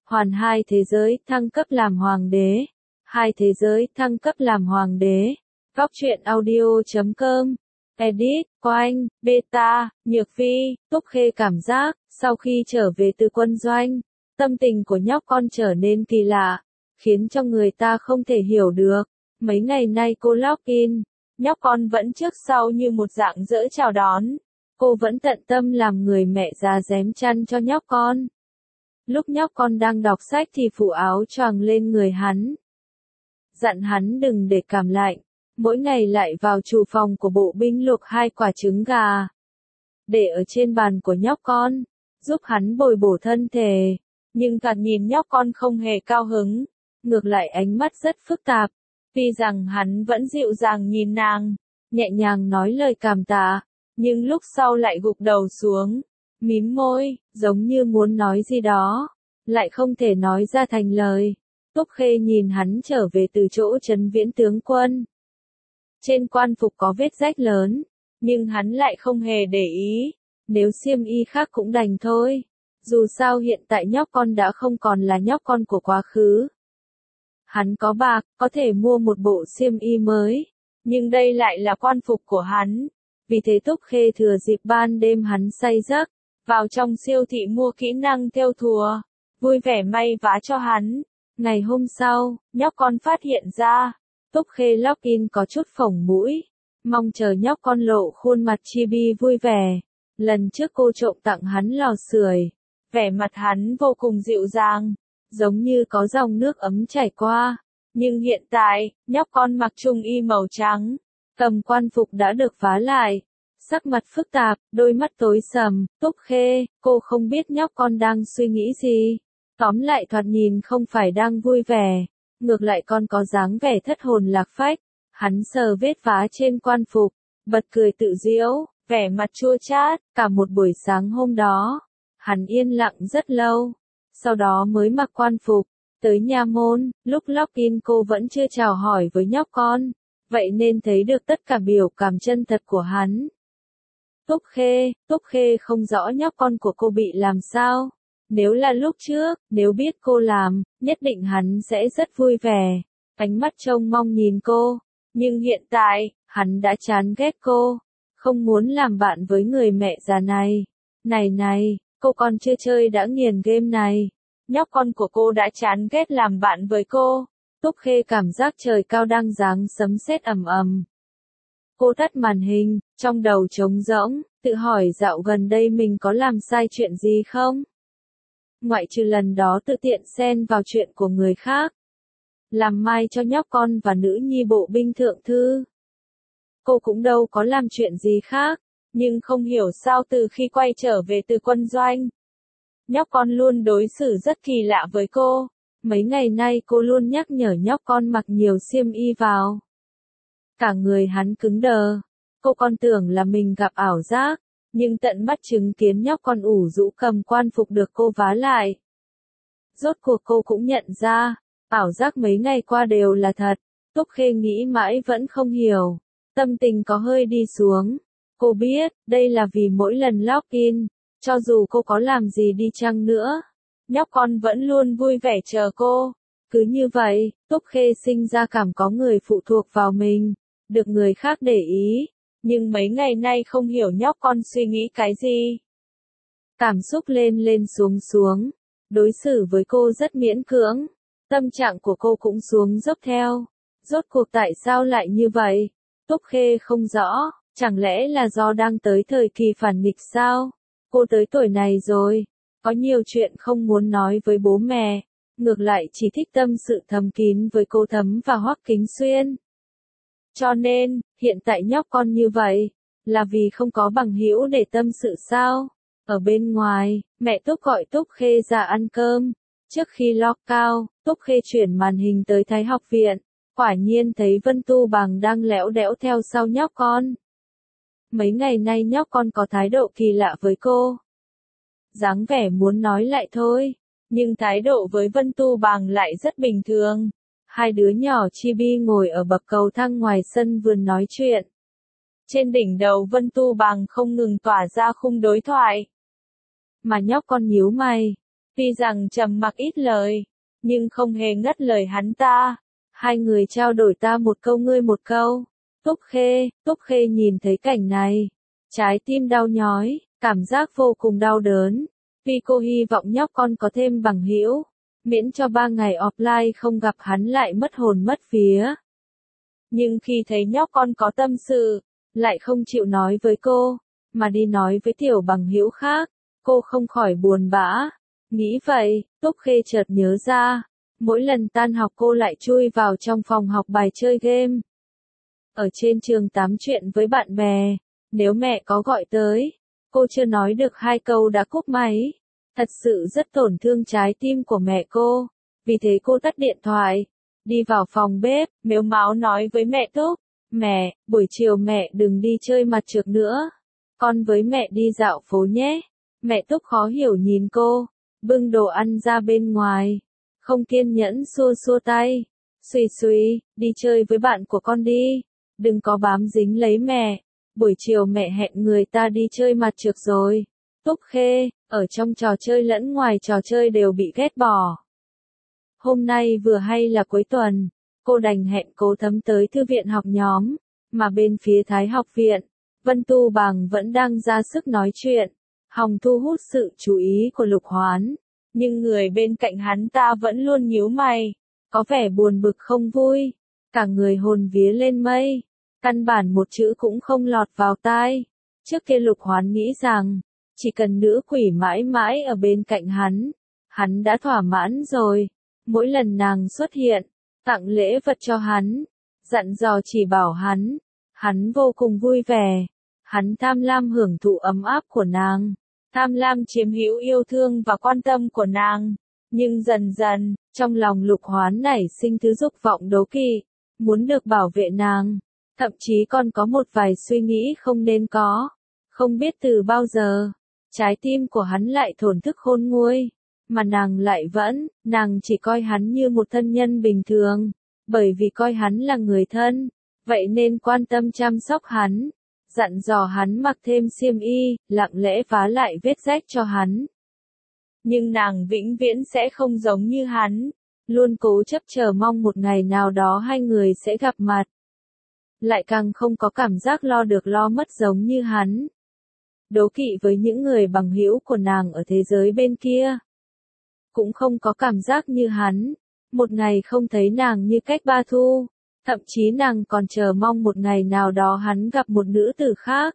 Hoàn hai thế giới, thăng cấp làm hoàng đế. Hai thế giới, thăng cấp làm hoàng đế. Góc truyện audio.com. Edit, Quanh, Beta, Nhược Vi, Túc Khê cảm giác, sau khi trở về từ quân doanh, tâm tình của nhóc con trở nên kỳ lạ, khiến cho người ta không thể hiểu được. Mấy ngày nay cô login, nhóc con vẫn trước sau như một dạng dỡ chào đón. Cô vẫn tận tâm làm người mẹ già rém chăn cho nhóc con. Lúc nhóc con đang đọc sách thì phủ áo choàng lên người hắn. Dặn hắn đừng để cảm lạnh. Mỗi ngày lại vào chủ phòng của bộ binh luộc 2 quả trứng gà. Để ở trên bàn của nhóc con, giúp hắn bồi bổ thân thể. Nhưng thoạt nhìn nhóc con không hề cao hứng. Ngược lại ánh mắt rất phức tạp. Tuy rằng hắn vẫn dịu dàng nhìn nàng, nhẹ nhàng nói lời cảm tạ. Nhưng lúc sau lại gục đầu xuống, mím môi, giống như muốn nói gì đó, lại không thể nói ra thành lời. Túc Khê nhìn hắn trở về từ chỗ trấn viễn tướng quân. Trên quan phục có vết rách lớn, nhưng hắn lại không hề để ý. Nếu xiêm y khác cũng đành thôi. Dù sao hiện tại nhóc con đã không còn là nhóc con của quá khứ. Hắn có bạc, có thể mua một bộ xiêm y mới. Nhưng đây lại là quan phục của hắn. Vì thế Túc Khê thừa dịp ban đêm hắn say giấc, vào trong siêu thị mua kỹ năng thêu thùa, vui vẻ may vá cho hắn. Ngày hôm sau, nhóc con phát hiện ra, Túc Khê login có chút phồng mũi, mong chờ nhóc con lộ khuôn mặt chibi vui vẻ. Lần trước cô trộm tặng hắn lò sưởi, vẻ mặt hắn vô cùng dịu dàng, giống như có dòng nước ấm chảy qua. Nhưng hiện tại, nhóc con mặc trung y màu trắng, cầm quan phục đã được vá lại, sắc mặt phức tạp, đôi mắt tối sầm. Túc Khê, cô không biết nhóc con đang suy nghĩ gì. Tóm lại thoạt nhìn không phải đang vui vẻ, ngược lại con có dáng vẻ thất hồn lạc phách. Hắn sờ vết vá trên quan phục, bật cười tự giễu, vẻ mặt chua chát. Cả một buổi sáng hôm đó, hắn yên lặng rất lâu, sau đó mới mặc quan phục, tới nha môn. Lúc login cô vẫn chưa chào hỏi với nhóc con, vậy nên thấy được tất cả biểu cảm chân thật của hắn. Túc Khê không rõ nhóc con của cô bị làm sao. Nếu là lúc trước, nếu biết cô làm, nhất định hắn sẽ rất vui vẻ, ánh mắt trông mong nhìn cô. Nhưng hiện tại, hắn đã chán ghét cô, không muốn làm bạn với người mẹ già này. Này, cô còn chưa chơi đã nghiền game này. Nhóc con của cô đã chán ghét làm bạn với cô. Túc Khê cảm giác trời cao đang giáng sấm sét ầm ầm. Cô tắt màn hình, trong đầu trống rỗng, tự hỏi dạo gần đây mình có làm sai chuyện gì không? Ngoại trừ lần đó tự tiện xen vào chuyện của người khác, làm mai cho nhóc con và nữ nhi bộ binh thượng thư. Cô cũng đâu có làm chuyện gì khác, nhưng không hiểu sao từ khi quay trở về từ quân doanh, nhóc con luôn đối xử rất kỳ lạ với cô. Mấy ngày nay cô luôn nhắc nhở nhóc con mặc nhiều xiêm y vào. Cả người hắn cứng đờ, cô còn tưởng là mình gặp ảo giác. Nhưng tận mắt chứng kiến nhóc con ủ rũ cầm quan phục được cô vá lại. Rốt cuộc cô cũng nhận ra, ảo giác mấy ngày qua đều là thật. Túc Khê nghĩ mãi vẫn không hiểu, tâm tình có hơi đi xuống. Cô biết, đây là vì mỗi lần login, cho dù cô có làm gì đi chăng nữa, nhóc con vẫn luôn vui vẻ chờ cô. Cứ như vậy, Túc Khê sinh ra cảm có người phụ thuộc vào mình, được người khác để ý. Nhưng mấy ngày nay không hiểu nhóc con suy nghĩ cái gì. Cảm xúc lên xuống, đối xử với cô rất miễn cưỡng, tâm trạng của cô cũng xuống dốc theo. Rốt cuộc tại sao lại như vậy? Túc Khê không rõ, chẳng lẽ là do đang tới thời kỳ phản nghịch sao? Cô tới tuổi này rồi, có nhiều chuyện không muốn nói với bố mẹ, ngược lại chỉ thích tâm sự thầm kín với cô Thấm và Hoắc Kính Xuyên. Cho nên, hiện tại nhóc con như vậy, là vì không có bằng hữu để tâm sự sao? Ở bên ngoài, mẹ Túc gọi Túc Khê ra ăn cơm. Trước khi lock out, Túc Khê chuyển màn hình tới Thái học viện. Quả nhiên thấy Vân Tu Bằng đang lẽo đẽo theo sau nhóc con. Mấy ngày nay nhóc con có thái độ kỳ lạ với cô. Dáng vẻ muốn nói lại thôi, nhưng thái độ với Vân Tu Bằng lại rất bình thường. Hai đứa nhỏ chibi ngồi ở bậc cầu thang ngoài sân vườn nói chuyện. Trên đỉnh đầu Vân Tu Bằng không ngừng tỏa ra khung đối thoại. Mà nhóc con nhíu mày. Tuy rằng trầm mặc ít lời, nhưng không hề ngắt lời hắn ta. Hai người trao đổi ta một câu ngươi một câu. Túc Khê nhìn thấy cảnh này, trái tim đau nhói, cảm giác vô cùng đau đớn. Vì cô hy vọng nhóc con có thêm bằng hữu, miễn cho 3 ngày offline không gặp hắn lại mất hồn mất vía. Nhưng khi thấy nhóc con có tâm sự, lại không chịu nói với cô, mà đi nói với tiểu bằng hữu khác, cô không khỏi buồn bã. Nghĩ vậy, Túc Khê chợt nhớ ra, mỗi lần tan học cô lại chui vào trong phòng học bài chơi game. Ở trên trường tám chuyện với bạn bè, nếu mẹ có gọi tới, cô chưa nói được 2 câu đã cúp máy. Thật sự rất tổn thương trái tim của mẹ cô, vì thế cô tắt điện thoại, đi vào phòng bếp, mếu máo nói với mẹ Túc, mẹ, buổi chiều mẹ đừng đi chơi mặt trượt nữa, con với mẹ đi dạo phố nhé. Mẹ Túc khó hiểu nhìn cô, bưng đồ ăn ra bên ngoài, không kiên nhẫn xua xua tay, suy, đi chơi với bạn của con đi, đừng có bám dính lấy mẹ, buổi chiều mẹ hẹn người ta đi chơi mặt trượt rồi. Túc Khê, ở trong trò chơi lẫn ngoài trò chơi đều bị ghét bỏ. Hôm nay vừa hay là cuối tuần, cô đành hẹn Cố Thấm tới thư viện học nhóm, mà bên phía Thái học viện, Vân Tu Bàng vẫn đang ra sức nói chuyện, hòng thu hút sự chú ý của Lục Hoán, nhưng người bên cạnh hắn ta vẫn luôn nhíu mày, có vẻ buồn bực không vui, cả người hồn vía lên mây, căn bản một chữ cũng không lọt vào tai. Trước kia Lục Hoán nghĩ rằng, chỉ cần nữ quỷ mãi mãi ở bên cạnh hắn đã thỏa mãn rồi. Mỗi lần nàng xuất hiện, tặng lễ vật cho hắn, dặn dò chỉ bảo hắn vô cùng vui vẻ. Hắn tham lam hưởng thụ ấm áp của nàng, tham lam chiếm hữu yêu thương và quan tâm của nàng. Nhưng dần dần, trong lòng Lục Hoán nảy sinh thứ dục vọng đố kỵ, muốn được bảo vệ nàng, thậm chí còn có một vài suy nghĩ không nên có. Không biết từ bao giờ, trái tim của hắn lại thổn thức khôn nguôi, mà nàng lại nàng chỉ coi hắn như một thân nhân bình thường, bởi vì coi hắn là người thân, vậy nên quan tâm chăm sóc hắn, dặn dò hắn mặc thêm xiêm y, lặng lẽ vá lại vết rách cho hắn. Nhưng nàng vĩnh viễn sẽ không giống như hắn, luôn cố chấp chờ mong một ngày nào đó hai người sẽ gặp mặt. Lại càng không có cảm giác lo được lo mất giống như hắn. Đố kỵ với những người bằng hữu của nàng ở thế giới bên kia. Cũng không có cảm giác như hắn, một ngày không thấy nàng như cách 3 thu, thậm chí nàng còn chờ mong một ngày nào đó hắn gặp một nữ tử khác.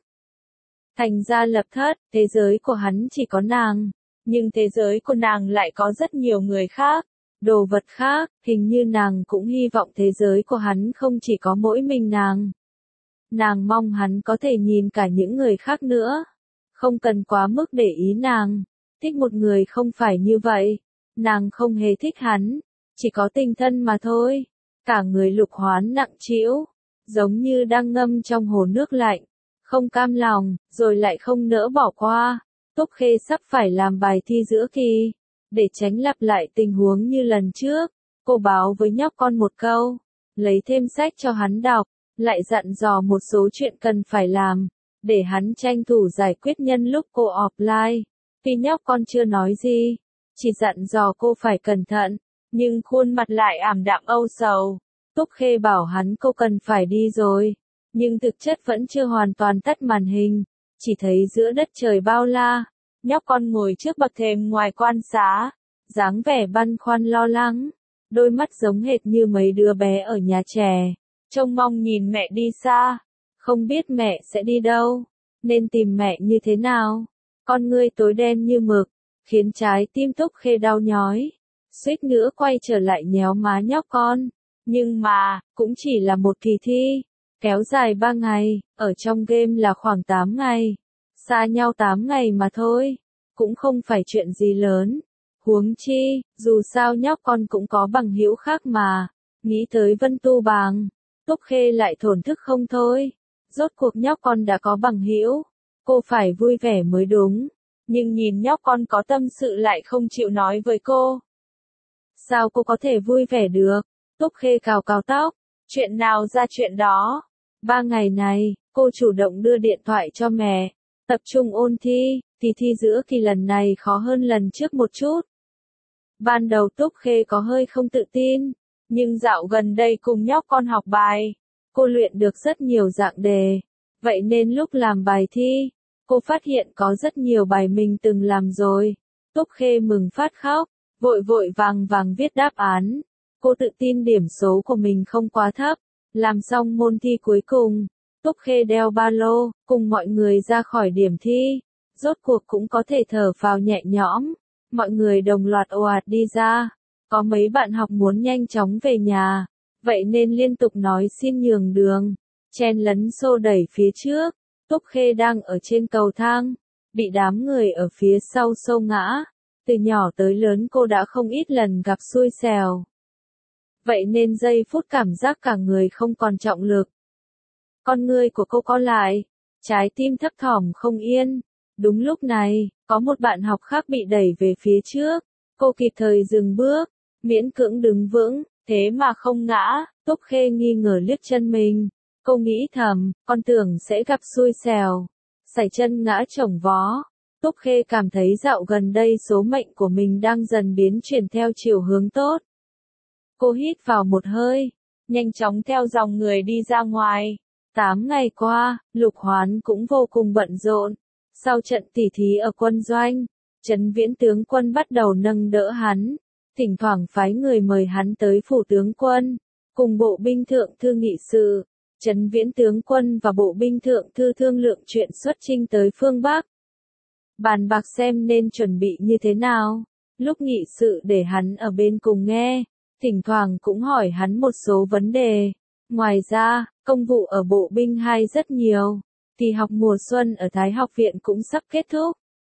Thành ra lập thất, thế giới của hắn chỉ có nàng, nhưng thế giới của nàng lại có rất nhiều người khác, đồ vật khác, hình như nàng cũng hy vọng thế giới của hắn không chỉ có mỗi mình nàng. Nàng mong hắn có thể nhìn cả những người khác nữa, không cần quá mức để ý nàng, thích một người không phải như vậy, nàng không hề thích hắn, chỉ có tình thân mà thôi. Cả người Lục Hoán nặng trĩu, giống như đang ngâm trong hồ nước lạnh, không cam lòng, rồi lại không nỡ bỏ qua. Túc Khê sắp phải làm bài thi giữa kỳ, để tránh lặp lại tình huống như lần trước, cô báo với nhóc con một câu, lấy thêm sách cho hắn đọc, lại dặn dò một số chuyện cần phải làm, để hắn tranh thủ giải quyết nhân lúc cô offline. Tuy nhóc con chưa nói gì, chỉ dặn dò cô phải cẩn thận, nhưng khuôn mặt lại ảm đạm âu sầu. Túc Khê bảo hắn cô cần phải đi rồi, nhưng thực chất vẫn chưa hoàn toàn tắt màn hình, chỉ thấy giữa đất trời bao la, nhóc con ngồi trước bậc thềm ngoài quan xá, dáng vẻ băn khoăn lo lắng, đôi mắt giống hệt như mấy đứa bé ở nhà trẻ, trông mong nhìn mẹ đi xa, không biết mẹ sẽ đi đâu, nên tìm mẹ như thế nào. Con ngươi tối đen như mực, khiến trái tim Túc Khê đau nhói, suýt nữa quay trở lại nhéo má nhóc con. Nhưng mà, cũng chỉ là một kỳ thi, kéo dài 3 ngày, ở trong game là khoảng 8 ngày. Xa nhau 8 ngày mà thôi, cũng không phải chuyện gì lớn. Huống chi, dù sao nhóc con cũng có bằng hữu khác mà. Nghĩ tới Vân Tu Bàng, Túc Khê lại thổn thức không thôi. Rốt cuộc nhóc con đã có bằng hữu, cô phải vui vẻ mới đúng. Nhưng nhìn nhóc con có tâm sự lại không chịu nói với cô. Sao cô có thể vui vẻ được? Túc Khê cào cào tóc, chuyện nào ra chuyện đó. 3 ngày này, cô chủ động đưa điện thoại cho mẹ, tập trung ôn thi, thì thi giữa kỳ lần này khó hơn lần trước một chút. Ban đầu Túc Khê có hơi không tự tin, nhưng dạo gần đây cùng nhóc con học bài, cô luyện được rất nhiều dạng đề. Vậy nên lúc làm bài thi, cô phát hiện có rất nhiều bài mình từng làm rồi. Túc Khê mừng phát khóc, vội vội vàng vàng viết đáp án. Cô tự tin điểm số của mình không quá thấp. Làm xong môn thi cuối cùng, Túc Khê đeo ba lô, cùng mọi người ra khỏi điểm thi. Rốt cuộc cũng có thể thở phào nhẹ nhõm. Mọi người đồng loạt ồ ạt đi ra. Có mấy bạn học muốn nhanh chóng về nhà, vậy nên liên tục nói xin nhường đường, chen lấn xô đẩy phía trước. Túc Khê đang ở trên cầu thang, bị đám người ở phía sau xô ngã. Từ nhỏ tới lớn cô đã không ít lần gặp xui xẻo. Vậy nên giây phút cảm giác cả người không còn trọng lực. Con người của cô co lại, trái tim thấp thỏm không yên. Đúng lúc này, có một bạn học khác bị đẩy về phía trước. Cô kịp thời dừng bước, miễn cưỡng đứng vững, thế mà không ngã. Túc Khê nghi ngờ liếc chân mình. Cô nghĩ thầm, con tưởng sẽ gặp xui xẻo. Sải chân ngã chồng vó. Túc Khê cảm thấy dạo gần đây số mệnh của mình đang dần biến chuyển theo chiều hướng tốt. Cô hít vào một hơi, nhanh chóng theo dòng người đi ra ngoài. 8 ngày qua, Lục Hoán cũng vô cùng bận rộn. Sau trận tỉ thí ở quân doanh, Trấn Viễn tướng quân bắt đầu nâng đỡ hắn, thỉnh thoảng phái người mời hắn tới phủ tướng quân, cùng bộ binh thượng thư nghị sự. Trấn Viễn tướng quân và bộ binh thượng thư thương lượng chuyện xuất chinh tới phương Bắc. Bàn bạc xem nên chuẩn bị như thế nào. Lúc nghị sự để hắn ở bên cùng nghe, thỉnh thoảng cũng hỏi hắn một số vấn đề. Ngoài ra, công vụ ở bộ binh 2 rất nhiều. Thì học mùa xuân ở Thái học viện cũng sắp kết thúc.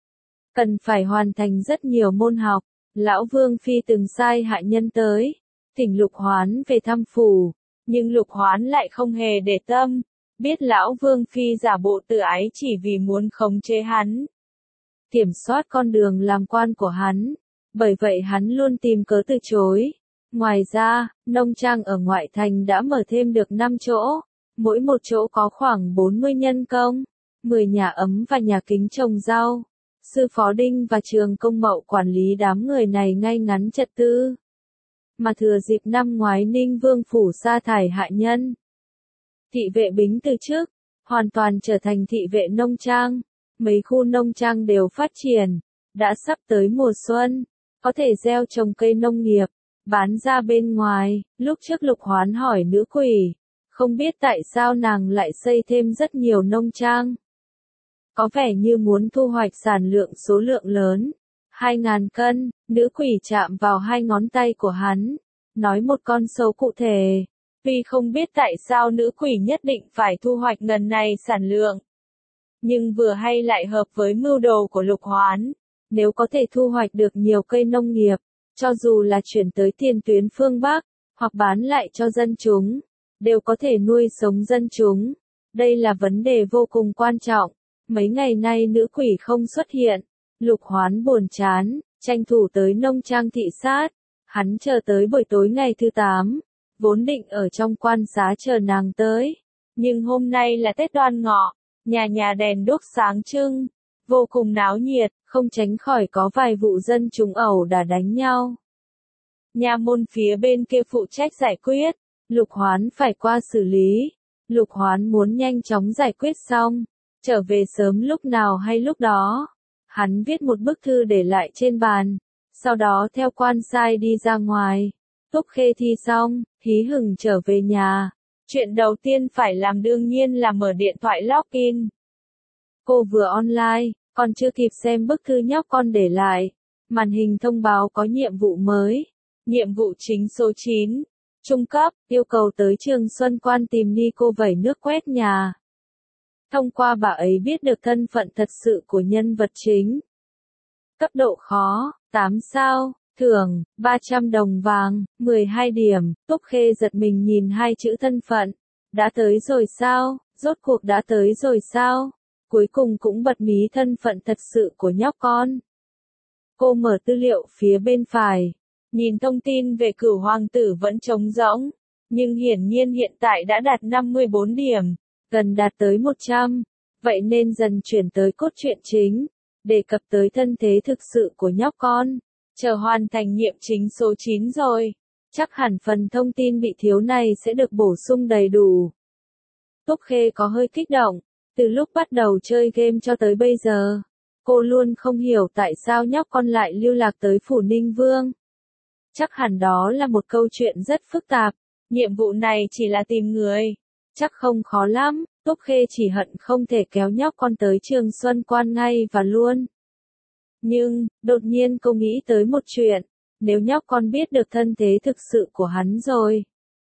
Cần phải hoàn thành rất nhiều môn học. Lão Vương Phi từng sai hạ nhân tới, thỉnh Lục Hoán về thăm phủ. Nhưng Lục Hoán lại không hề để tâm. Biết Lão Vương Phi giả bộ tự ái chỉ vì muốn khống chế hắn, kiểm soát con đường làm quan của hắn. Bởi vậy hắn luôn tìm cớ từ chối. Ngoài ra, nông trang ở ngoại thành đã mở thêm được 5 chỗ. Mỗi một chỗ có khoảng 40 nhân công, 10 nhà ấm và nhà kính trồng rau. Sư Phó Đinh và Trường Công Mậu quản lý đám người này ngay ngắn trật tự. Mà thừa dịp năm ngoái Ninh Vương phủ sa thải hạ nhân, thị vệ Bính từ chức, hoàn toàn trở thành thị vệ nông trang. Mấy khu nông trang đều phát triển, đã sắp tới mùa xuân, có thể gieo trồng cây nông nghiệp, bán ra bên ngoài. Lúc trước Lục Hoán hỏi nữ quỷ, không biết tại sao nàng lại xây thêm rất nhiều nông trang. Có vẻ như muốn thu hoạch sản lượng số lượng lớn. 2.000 cân, nữ quỷ chạm vào 2 ngón tay của hắn, nói một con số cụ thể. Tuy không biết tại sao nữ quỷ nhất định phải thu hoạch ngần này sản lượng, nhưng vừa hay lại hợp với mưu đồ của Lục Hoán. Nếu có thể thu hoạch được nhiều cây nông nghiệp, cho dù là chuyển tới tiền tuyến phương Bắc, hoặc bán lại cho dân chúng, đều có thể nuôi sống dân chúng. Đây là vấn đề vô cùng quan trọng. Mấy ngày nay nữ quỷ không xuất hiện. Lục Hoán buồn chán, tranh thủ tới nông trang thị sát. Hắn chờ tới buổi tối ngày thứ 8, vốn định ở trong quan xá chờ nàng tới. Nhưng hôm nay là Tết Đoan Ngọ, nhà nhà đèn đuốc sáng trưng, vô cùng náo nhiệt, không tránh khỏi có vài vụ dân chúng ẩu đả đánh nhau. Nha môn phía bên kia phụ trách giải quyết, Lục Hoán phải qua xử lý. Lục Hoán muốn nhanh chóng giải quyết xong, trở về sớm lúc nào hay lúc đó. Hắn viết một bức thư để lại trên bàn, sau đó theo quan sai đi ra ngoài. Túc Khê thi xong, hí hửng trở về nhà. Chuyện đầu tiên phải làm đương nhiên là mở điện thoại login. Cô vừa online, còn chưa kịp xem bức thư nhóc con để lại. Màn hình thông báo có nhiệm vụ mới. Nhiệm vụ chính số 9. Trung cấp, yêu cầu tới trường Xuân Quan tìm ni cô vẩy nước quét nhà. Thông qua bà ấy biết được thân phận thật sự của nhân vật chính. Cấp độ khó, 8 sao, thưởng, 300 đồng vàng, 12 điểm. Túc Khê giật mình nhìn hai chữ thân phận. Đã tới rồi sao, rốt cuộc đã tới rồi sao? Cuối cùng cũng bật mí thân phận thật sự của nhóc con. Cô mở tư liệu phía bên phải. Nhìn thông tin về Cửu Hoàng tử vẫn trống rỗng. Nhưng hiển nhiên hiện tại đã đạt 54 điểm. Gần đạt tới 100. Vậy nên dần chuyển tới cốt truyện chính. Đề cập tới thân thế thực sự của nhóc con. Chờ hoàn thành nhiệm chính số 9 rồi. Chắc hẳn phần thông tin bị thiếu này sẽ được bổ sung đầy đủ. Túc Khê có hơi kích động. Từ lúc bắt đầu chơi game cho tới bây giờ, cô luôn không hiểu tại sao nhóc con lại lưu lạc tới Phủ Ninh Vương. Chắc hẳn đó là một câu chuyện rất phức tạp. Nhiệm vụ này chỉ là tìm người. Chắc không khó lắm. Túc Khê chỉ hận không thể kéo nhóc con tới Trường Xuân Quan ngay và luôn. Nhưng, đột nhiên cô nghĩ tới một chuyện. Nếu nhóc con biết được thân thế thực sự của hắn rồi,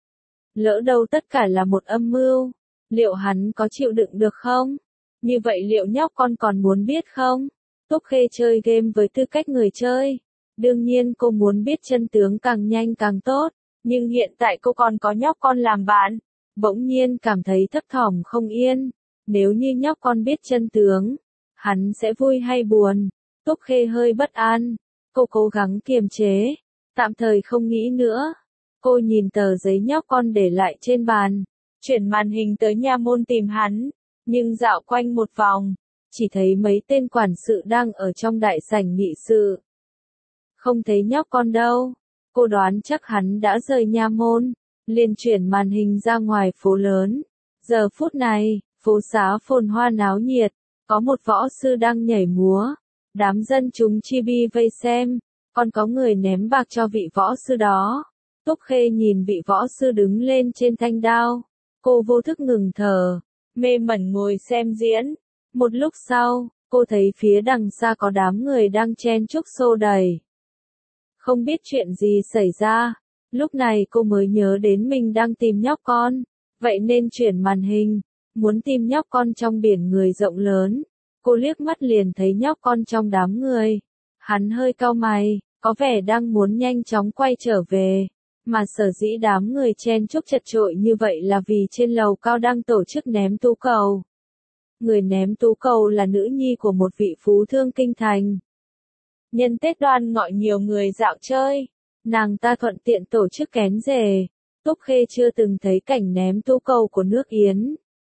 lỡ đâu tất cả là một âm mưu, liệu hắn có chịu đựng được không? Như vậy liệu nhóc con còn muốn biết không? Túc Khê chơi game với tư cách người chơi. Đương nhiên cô muốn biết chân tướng càng nhanh càng tốt. Nhưng hiện tại cô còn có nhóc con làm bạn. Bỗng nhiên cảm thấy thấp thỏm không yên. Nếu như nhóc con biết chân tướng, hắn sẽ vui hay buồn? Túc Khê hơi bất an. Cô cố gắng kiềm chế. Tạm thời không nghĩ nữa. Cô nhìn tờ giấy nhóc con để lại trên bàn. Chuyển màn hình tới nha môn tìm hắn. Nhưng dạo quanh một vòng, chỉ thấy mấy tên quản sự đang ở trong đại sảnh nghị sự. Không thấy nhóc con đâu. Cô đoán chắc hắn đã rời nha môn. Liền chuyển màn hình ra ngoài phố lớn. Giờ phút này, phố xá phồn hoa náo nhiệt. Có một võ sư đang nhảy múa. Đám dân chúng chi bi vây xem. Còn có người ném bạc cho vị võ sư đó. Túc Khê nhìn vị võ sư đứng lên trên thanh đao. Cô vô thức ngừng thở. Mê mẩn ngồi xem diễn. Một lúc sau, cô thấy phía đằng xa có đám người đang chen chúc xô đẩy. Không biết chuyện gì xảy ra. Lúc này cô mới nhớ đến mình đang tìm nhóc con. Vậy nên chuyển màn hình. Muốn tìm nhóc con trong biển người rộng lớn. Cô liếc mắt liền thấy nhóc con trong đám người. Hắn hơi cau mày, có vẻ đang muốn nhanh chóng quay trở về. Mà sở dĩ đám người chen chúc chật chội như vậy là vì trên lầu cao đang tổ chức ném tú cầu. Người ném tú cầu là nữ nhi của một vị phú thương kinh thành. Nhân Tết Đoan Ngọ nhiều người dạo chơi. Nàng ta thuận tiện tổ chức kén rể. Túc Khê chưa từng thấy cảnh ném tú cầu của nước Yến.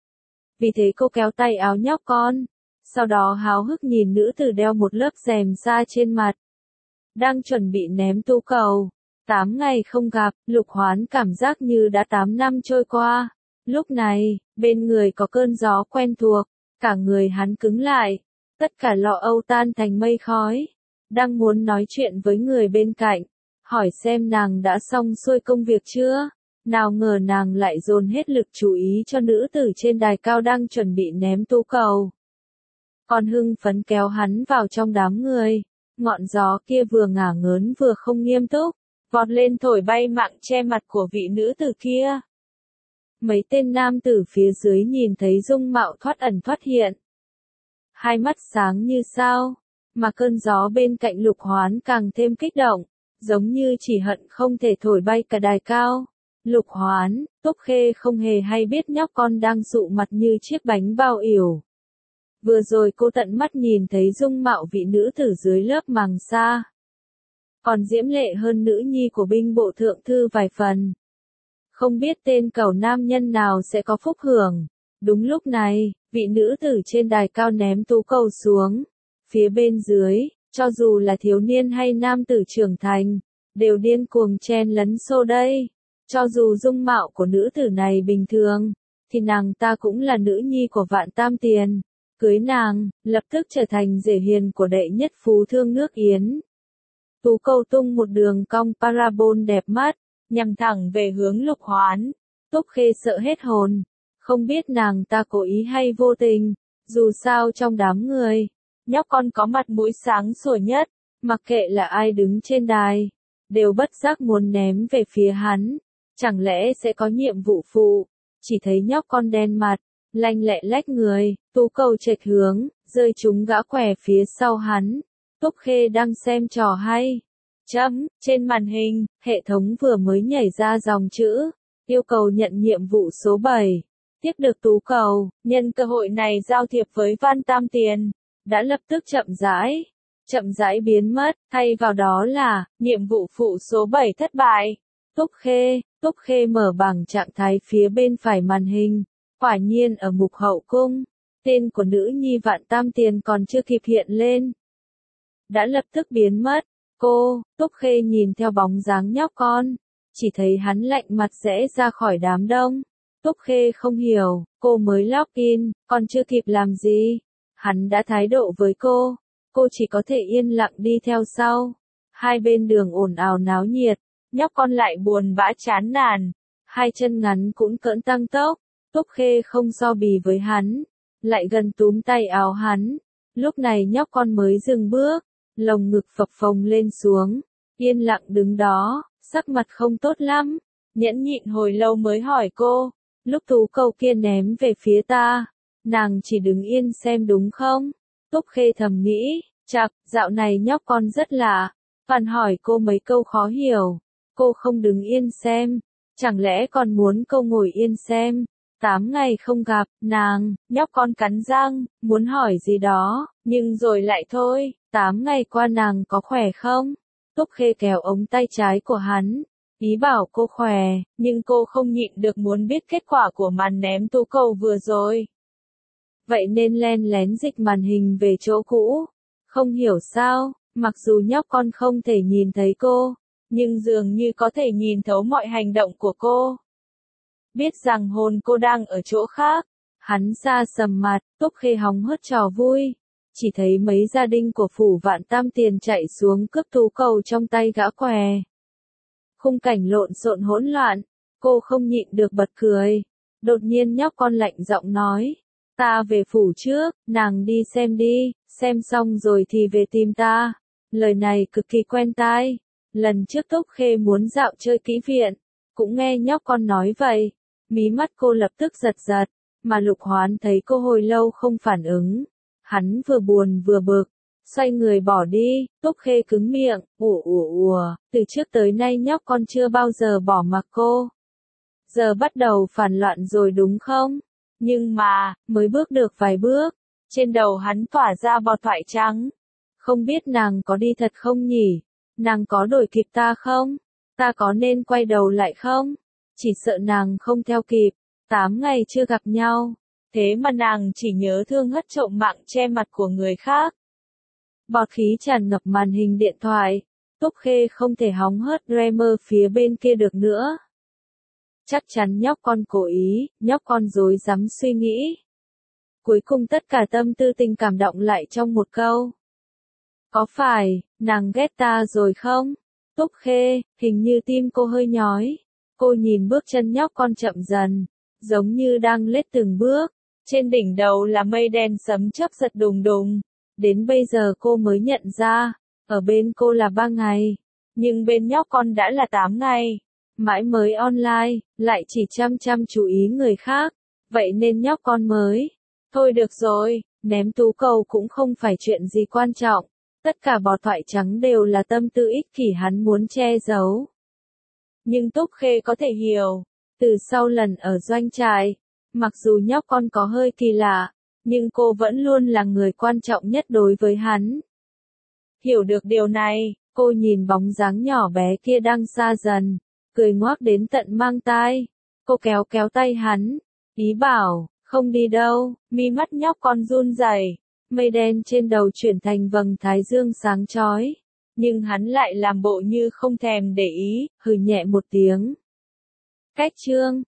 Vì thế cô kéo tay áo nhóc con. Sau đó háo hức nhìn nữ tử đeo một lớp rèm sa trên mặt. Đang chuẩn bị ném tú cầu. 8 ngày không gặp, Lục Hoán cảm giác như đã 8 năm trôi qua. Lúc này, bên người có cơn gió quen thuộc. Cả người hắn cứng lại. Tất cả lo âu tan thành mây khói. Đang muốn nói chuyện với người bên cạnh. Hỏi xem nàng đã xong xuôi công việc chưa? Nào ngờ nàng lại dồn hết lực chú ý cho nữ tử trên đài cao đang chuẩn bị ném tú cầu. Còn hưng phấn kéo hắn vào trong đám người. Ngọn gió kia vừa ngả ngớn vừa không nghiêm túc. Vọt lên thổi bay mạng che mặt của vị nữ tử kia. Mấy tên nam tử phía dưới nhìn thấy dung mạo thoát ẩn thoát hiện. Hai mắt sáng như sao. Mà cơn gió bên cạnh Lục Hoán càng thêm kích động. Giống như chỉ hận không thể thổi bay cả đài cao. Lục Hoán, Túc Khê không hề hay biết nhóc con đang sụ mặt như chiếc bánh bao ỉu. Vừa rồi cô tận mắt nhìn thấy dung mạo vị nữ tử dưới lớp màng sa. Còn diễm lệ hơn nữ nhi của binh bộ thượng thư vài phần. Không biết tên cẩu nam nhân nào sẽ có phúc hưởng. Đúng lúc này, vị nữ tử trên đài cao ném tú cầu xuống. Phía bên dưới, cho dù là thiếu niên hay nam tử trưởng thành, đều điên cuồng chen lấn xô đây. Cho dù dung mạo của nữ tử này bình thường, thì nàng ta cũng là nữ nhi của Vạn Tam Tiền. Cưới nàng, lập tức trở thành rể hiền của đệ nhất phú thương nước Yến. Tú cầu tung một đường cong parabol đẹp mắt, nhằm thẳng về hướng Lục Hoán. Túc Khê sợ hết hồn. Không biết nàng ta cố ý hay vô tình. Dù sao trong đám người, nhóc con có mặt mũi sáng sủa nhất. Mặc kệ là ai đứng trên đài, đều bất giác muốn ném về phía hắn. Chẳng lẽ sẽ có nhiệm vụ phụ. Chỉ thấy nhóc con đen mặt, lanh lẹ lách người, tú cầu chệch hướng, rơi trúng gã quẻ phía sau hắn. Túc Khê đang xem trò hay. Trên màn hình, hệ thống vừa mới nhảy ra dòng chữ. Yêu cầu nhận nhiệm vụ số 7. Tiếp được tú cầu, nhân cơ hội này giao thiệp với Van Tam Tiền. Đã lập tức chậm rãi biến mất, thay vào đó là, nhiệm vụ phụ số 7 thất bại. Túc Khê mở bảng trạng thái phía bên phải màn hình. Quả nhiên ở mục hậu cung, tên của nữ nhi Vạn Tam Tiền còn chưa kịp hiện lên. Đã lập tức biến mất. Cô, Túc Khê nhìn theo bóng dáng nhóc con, chỉ thấy hắn lạnh mặt rẽ ra khỏi đám đông. Túc Khê không hiểu, cô mới login, còn chưa kịp làm gì. Hắn đã thái độ với cô chỉ có thể yên lặng đi theo sau. Hai bên đường ồn ào náo nhiệt, nhóc con lại buồn bã chán nản, hai chân ngắn cũng cỡn tăng tốc. Túc Khê không so bì với hắn, lại gần túm tay áo hắn. Lúc này nhóc con mới dừng bước, lồng ngực phập phồng lên xuống, yên lặng đứng đó, sắc mặt không tốt lắm. Nhẫn nhịn hồi lâu mới hỏi cô, lúc tú cầu kia ném về phía ta, nàng chỉ đứng yên xem đúng không? Túc Khê thầm nghĩ, chắc, dạo này nhóc con rất lạ, toàn hỏi cô mấy câu khó hiểu. Cô không đứng yên xem, chẳng lẽ còn muốn cô ngồi yên xem? 8 ngày không gặp, nhóc con cắn răng, muốn hỏi gì đó, nhưng rồi lại thôi. 8 ngày qua nàng có khỏe không? Túc Khê kéo ống tay trái của hắn, ý bảo cô khỏe, nhưng cô không nhịn được muốn biết kết quả của màn ném tú cầu vừa rồi. Vậy nên len lén dịch màn hình về chỗ cũ. Không hiểu sao, mặc dù nhóc con không thể nhìn thấy cô, nhưng dường như có thể nhìn thấu mọi hành động của cô. Biết rằng hồn cô đang ở chỗ khác, hắn xa sầm mặt. Túc Khê hóng hớt trò vui. Chỉ thấy mấy gia đình của phủ Vạn Tam Tiền chạy xuống cướp tú cầu trong tay gã què. Khung cảnh lộn xộn hỗn loạn, cô không nhịn được bật cười. Đột nhiên nhóc con lạnh giọng nói, ta về phủ trước, nàng đi, xem xong rồi thì về tìm ta. Lời này cực kỳ quen tai. Lần trước Túc Khê muốn dạo chơi kỹ viện, cũng nghe nhóc con nói vậy. Mí mắt cô lập tức giật giật, mà Lục Hoán thấy cô hồi lâu không phản ứng. Hắn vừa buồn vừa bực, xoay người bỏ đi. Túc Khê cứng miệng, từ trước tới nay nhóc con chưa bao giờ bỏ mặc cô. Giờ bắt đầu phản loạn rồi đúng không? Nhưng mà, mới bước được vài bước, trên đầu hắn tỏa ra bọt thoại trắng. Không biết nàng có đi thật không nhỉ? Nàng có đuổi kịp ta không? Ta có nên quay đầu lại không? Chỉ sợ nàng không theo kịp. 8 ngày chưa gặp nhau, thế mà nàng chỉ nhớ thương hất trộm mạng che mặt của người khác. Bọt khí tràn ngập màn hình điện thoại. Túc Khê không thể hóng hớt Dreamer phía bên kia được nữa. Chắc chắn nhóc con cố ý, nhóc con rối rắm suy nghĩ. Cuối cùng tất cả tâm tư tình cảm động lại trong một câu. Có phải, nàng ghét ta rồi không? Túc Khê, hình như tim cô hơi nhói. Cô nhìn bước chân nhóc con chậm dần, giống như đang lết từng bước. Trên đỉnh đầu là mây đen sấm chớp giật đùng đùng. Đến bây giờ cô mới nhận ra, ở bên cô là 3 ngày, nhưng bên nhóc con đã là 8 ngày. Mãi mới online, lại chỉ chăm chú ý người khác. Vậy nên nhóc con mới. Thôi được rồi, ném tú cầu cũng không phải chuyện gì quan trọng. Tất cả bọt thoại trắng đều là tâm tư ích kỷ hắn muốn che giấu. Nhưng Túc Khê có thể hiểu. Từ sau lần ở doanh trại, mặc dù nhóc con có hơi kỳ lạ, nhưng cô vẫn luôn là người quan trọng nhất đối với hắn. Hiểu được điều này, cô nhìn bóng dáng nhỏ bé kia đang xa dần, cười ngoác đến tận mang tai. Cô kéo tay hắn, ý bảo, không đi đâu. Mi mắt nhóc con run rẩy, mây đen trên đầu chuyển thành vầng thái dương sáng chói. Nhưng hắn lại làm bộ như không thèm để ý, hừ nhẹ một tiếng. Cách chương